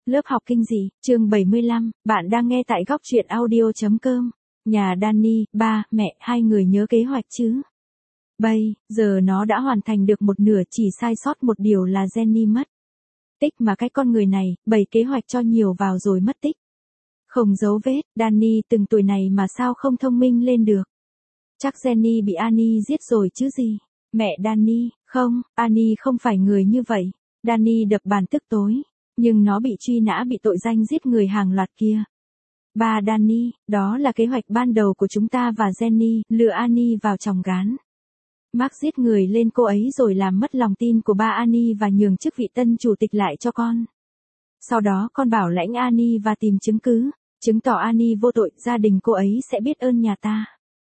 Lớp học kinh dị, chương 75, bạn đang nghe tại góc truyện audio.com. Nhà Danny, ba, mẹ, hai người nhớ kế hoạch chứ? Bây giờ nó đã hoàn thành được một nửa, chỉ sai sót một điều là Jenny mất tích, mà cái con người này, bày kế hoạch cho nhiều vào rồi mất tích. Không dấu vết, Danny từng tuổi này mà sao không thông minh lên được. Chắc Jenny bị Annie giết rồi chứ gì. Mẹ Danny, không, Annie không phải người như vậy. Danny đập bàn tức tối. Nhưng nó bị truy nã, bị tội danh giết người hàng loạt kia. Ba Danny, đó là kế hoạch ban đầu của chúng ta và Jenny, lừa Annie vào chòng gán. Mark giết người lên cô ấy rồi làm mất lòng tin của ba Annie và nhường chức vị tân chủ tịch lại cho con. Sau đó con bảo lãnh Annie và tìm chứng cứ, chứng tỏ Annie vô tội, gia đình cô ấy sẽ biết ơn nhà ta.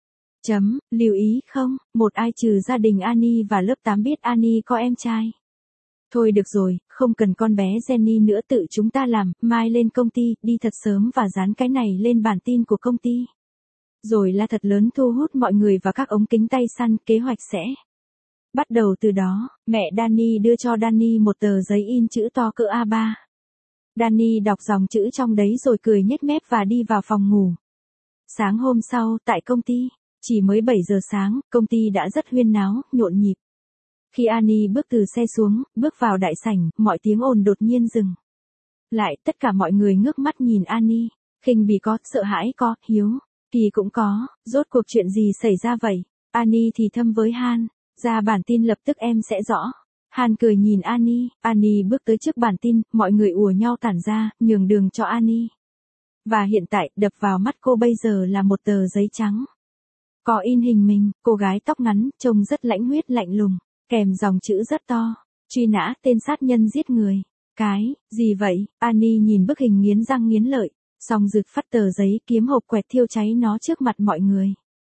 Lưu ý không, một ai trừ gia đình Annie và lớp 8 biết Annie có em trai. Thôi được rồi, không cần con bé Jenny nữa, tự chúng ta làm, mai lên công ty, đi thật sớm và dán cái này lên bản tin của công ty. Rồi là thật lớn, thu hút mọi người và các ống kính tay săn, kế hoạch sẽ bắt đầu từ đó. Mẹ Danny đưa cho Danny một tờ giấy in chữ to cỡ A3. Danny đọc dòng chữ trong đấy rồi cười nhếch mép và đi vào phòng ngủ. Sáng hôm sau, tại công ty, chỉ mới 7 giờ sáng, công ty đã rất huyên náo, nhộn nhịp. Khi Annie bước từ xe xuống, bước vào đại sảnh, mọi tiếng ồn đột nhiên dừng lại, tất cả mọi người ngước mắt nhìn Annie. Khinh bỉ có, sợ hãi có, hiếu kỳ cũng có. Rốt cuộc chuyện gì xảy ra vậy? Annie thì thầm với Han. Ra bản tin lập tức em sẽ rõ. Han cười nhìn Annie. Annie bước tới trước bản tin, mọi người ùa nhau tản ra, nhường đường cho Annie. Và hiện tại, đập vào mắt cô bây giờ là một tờ giấy trắng. Có in hình mình, cô gái tóc ngắn, trông rất lãnh huyết lạnh lùng. Kèm dòng chữ rất to. Truy nã, tên sát nhân giết người. Cái gì vậy? Annie nhìn bức hình nghiến răng nghiến lợi. Xong rực phát tờ giấy, kiếm hộp quẹt thiêu cháy nó trước mặt mọi người.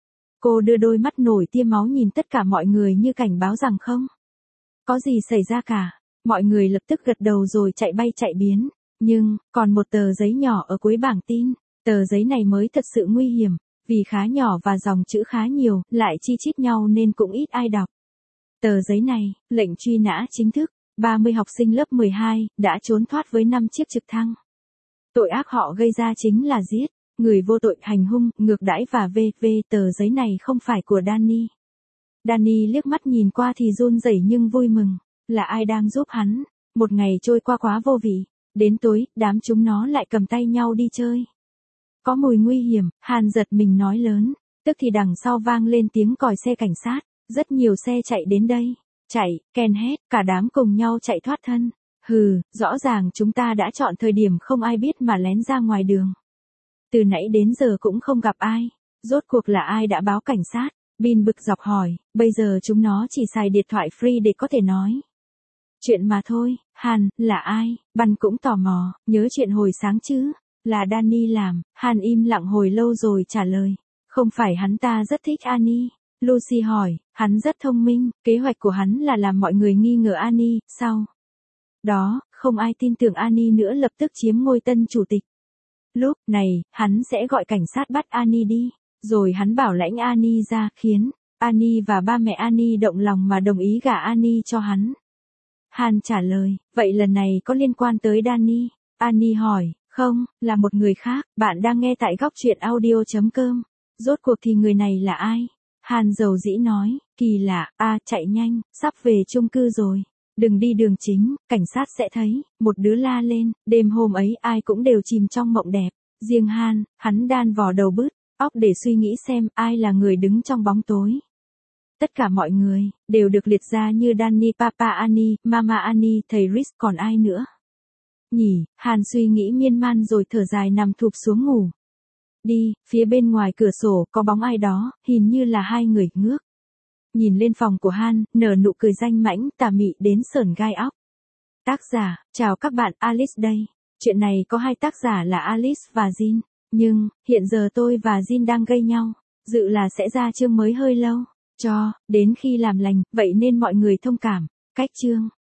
Cô đưa đôi mắt nổi tia máu nhìn tất cả mọi người như cảnh báo rằng không có gì xảy ra cả. Mọi người lập tức gật đầu rồi chạy bay chạy biến. Nhưng, còn một tờ giấy nhỏ ở cuối bảng tin. Tờ giấy này mới thật sự nguy hiểm. Vì khá nhỏ và dòng chữ khá nhiều, lại chi chít nhau nên cũng ít ai đọc. Tờ giấy này, lệnh truy nã chính thức, 30 học sinh lớp 12, đã trốn thoát với 5 chiếc trực thăng. Tội ác họ gây ra chính là giết người vô tội, hành hung, ngược đãi và v.v. Tờ giấy này không phải của Danny. Danny liếc mắt nhìn qua thì run rẩy nhưng vui mừng. Là ai đang giúp hắn? Một ngày trôi qua quá vô vị. Đến tối, đám chúng nó lại cầm tay nhau đi chơi. Có mùi nguy hiểm, Han giật mình nói lớn. Tức thì đằng sau vang lên tiếng còi xe cảnh sát. Rất nhiều xe chạy đến đây. Chạy, Ken hét, cả đám cùng nhau chạy thoát thân. Hừ, rõ ràng chúng ta đã chọn thời điểm không ai biết mà lén ra ngoài đường. Từ nãy đến giờ cũng không gặp ai. Rốt cuộc là ai đã báo cảnh sát? Bin bực dọc hỏi, bây giờ chúng nó chỉ xài điện thoại free để có thể nói chuyện mà thôi. Han, là ai? Băn cũng tò mò, nhớ chuyện hồi sáng chứ? Là Danny làm. Han im lặng hồi lâu rồi trả lời. Không phải hắn ta rất thích Annie. Lucy hỏi, hắn rất thông minh, kế hoạch của hắn là làm mọi người nghi ngờ Annie, sau đó, không ai tin tưởng Annie nữa, lập tức chiếm ngôi tân chủ tịch. Lúc này, hắn sẽ gọi cảnh sát bắt Annie đi, rồi hắn bảo lãnh Annie ra, khiến Annie và ba mẹ Annie động lòng mà đồng ý gả Annie cho hắn. Han trả lời, vậy lần này có liên quan tới Danny? Annie hỏi, không, là một người khác. Bạn đang nghe tại góc truyện audio.com. Rốt cuộc thì người này là ai? Han dầu dĩ nói, kỳ lạ, chạy nhanh, sắp về chung cư rồi. Đừng đi đường chính, cảnh sát sẽ thấy. Một đứa la lên. Đêm hôm ấy ai cũng đều chìm trong mộng đẹp. Riêng Han, hắn đan vò đầu bứt óc để suy nghĩ xem ai là người đứng trong bóng tối. Tất cả mọi người đều được liệt ra như Danny, Papa Annie, Mama Annie, thầy Rich, còn ai nữa nhỉ? Han suy nghĩ miên man rồi thở dài nằm thụp xuống ngủ. Đi, phía bên ngoài cửa sổ có bóng ai đó, hình như là hai người. Ngước nhìn lên phòng của Han, nở nụ cười danh mãnh, tà mị đến sởn gai óc. Tác giả, chào các bạn, Alice đây. Chuyện này có hai tác giả là Alice và Jin. Nhưng, hiện giờ tôi và Jin đang gây nhau. Dự là sẽ ra chương mới hơi lâu. Đến khi làm lành, vậy nên mọi người thông cảm. Cách chương.